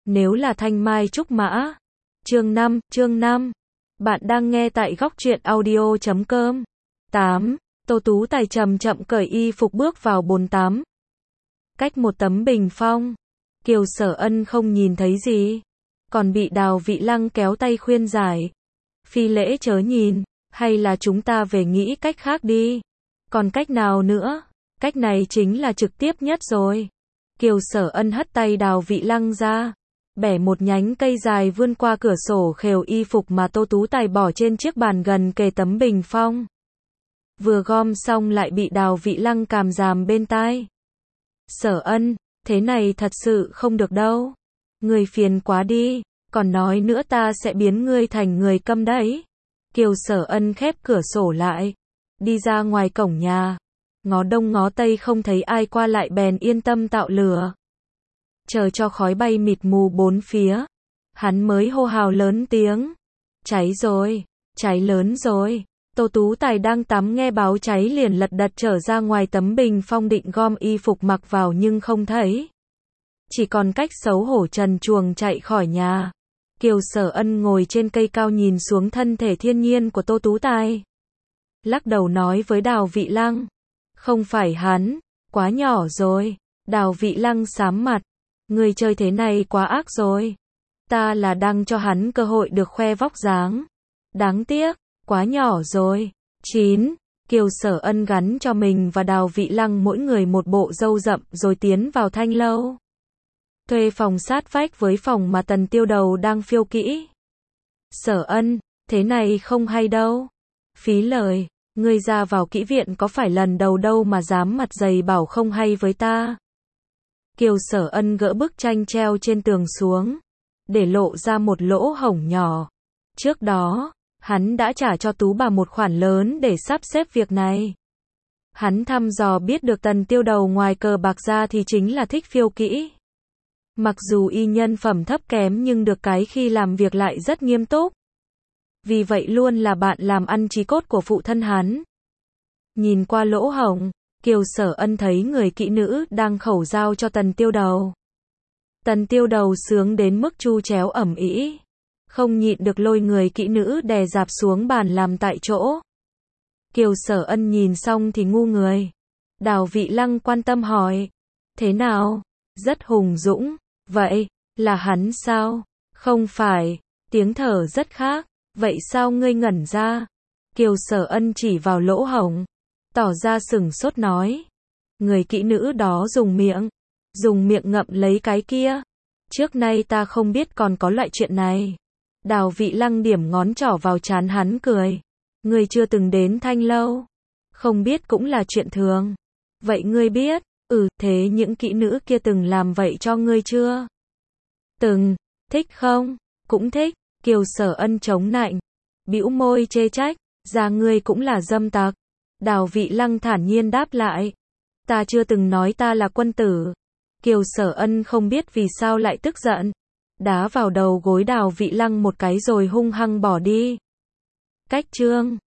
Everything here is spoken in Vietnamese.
Nếu là thanh mai trúc mã. Chương 5. Bạn đang nghe tại góc truyện audio.com. 8. Tô Tú Tài chậm chậm cởi y phục bước vào bồn tắm. Cách một tấm bình phong, Kiều Sở Ân không nhìn thấy gì, còn bị Đào Vị Lăng kéo tay khuyên giải. Phi lễ chớ nhìn, hay là chúng ta về nghĩ cách khác đi. Còn cách nào nữa? Cách này chính là trực tiếp nhất rồi. Kiều Sở Ân hất tay Đào Vị Lăng ra, bẻ một nhánh cây dài vươn qua cửa sổ khều y phục mà Tô Tú Tài bỏ trên chiếc bàn gần kề tấm bình phong. Vừa gom xong lại bị Đào Vị Lăng càm ràm bên tai. Sở Ân, thế này thật sự không được đâu. Người phiền quá đi, còn nói nữa ta sẽ biến ngươi thành người câm đấy. Kiều Sở Ân khép cửa sổ lại, đi ra ngoài cổng nhà, ngó đông ngó tây không thấy ai qua lại bèn yên tâm tạo lửa. Chờ cho khói bay mịt mù bốn phía, hắn mới hô hào lớn tiếng. Cháy rồi, cháy lớn rồi. Tô Tú Tài đang tắm nghe báo cháy liền lật đật trở ra ngoài tấm bình phong định gom y phục mặc vào nhưng không thấy. Chỉ còn cách xấu hổ trần truồng chạy khỏi nhà. Kiều Sở Ân ngồi trên cây cao nhìn xuống thân thể thiên nhiên của Tô Tú Tài. Lắc đầu nói với Đào Vị Lăng. Không phải hắn, quá nhỏ rồi. Đào Vị Lăng xám mặt. Người chơi thế này quá ác rồi. Ta là đang cho hắn cơ hội được khoe vóc dáng. Đáng tiếc, quá nhỏ rồi. 9. Kiều Sở Ân gắn cho mình và Đào Vị Lăng mỗi người một bộ râu rậm rồi tiến vào thanh lâu. Thuê phòng sát vách với phòng mà Tần Tiêu Đầu đang phiêu kỹ. Sở Ân, thế này không hay đâu. Phí lời, ngươi ra vào kỹ viện có phải lần đầu đâu mà dám mặt dày bảo không hay với ta. Kiều Sở Ân gỡ bức tranh treo trên tường xuống, để lộ ra một lỗ hổng nhỏ. Trước đó, hắn đã trả cho Tú bà một khoản lớn để sắp xếp việc này. Hắn thăm dò biết được Tần Tiêu Đầu ngoài cờ bạc ra thì chính là thích phiêu kỹ. Mặc dù y nhân phẩm thấp kém nhưng được cái khi làm việc lại rất nghiêm túc. Vì vậy luôn là bạn làm ăn chí cốt của phụ thân hắn. Nhìn qua lỗ hổng, Kiều Sở Ân thấy người kỹ nữ đang khẩu giao cho Tần Tiêu Đầu. Tần Tiêu Đầu sướng đến mức chu chéo ẩm ĩ, không nhịn được lôi người kỹ nữ đè dạp xuống bàn làm tại chỗ. Kiều Sở Ân nhìn xong thì ngu người. Đào Vị Lăng quan tâm hỏi. Thế nào? Rất hùng dũng. Vậy, là hắn sao? Không phải, tiếng thở rất khác. Vậy sao ngươi ngẩn ra? Kiều Sở Ân chỉ vào lỗ hổng, tỏ ra sửng sốt nói. Người kỹ nữ đó dùng miệng ngậm lấy cái kia. Trước nay ta không biết còn có loại chuyện này. Đào Vị Lăng điểm ngón trỏ vào trán hắn cười. Ngươi chưa từng đến thanh lâu. Không biết cũng là chuyện thường. Vậy ngươi biết, thế những kỹ nữ kia từng làm vậy cho ngươi chưa? Từng, thích không? Cũng thích. Kiều Sở Ân chống nạnh, bĩu môi chê trách, ra ngươi cũng là dâm tặc. Đào Vị Lăng thản nhiên đáp lại. Ta chưa từng nói ta là quân tử. Kiều Sở Ân không biết vì sao lại tức giận, đá vào đầu gối Đào Vị Lăng một cái rồi hung hăng bỏ đi. Cách chương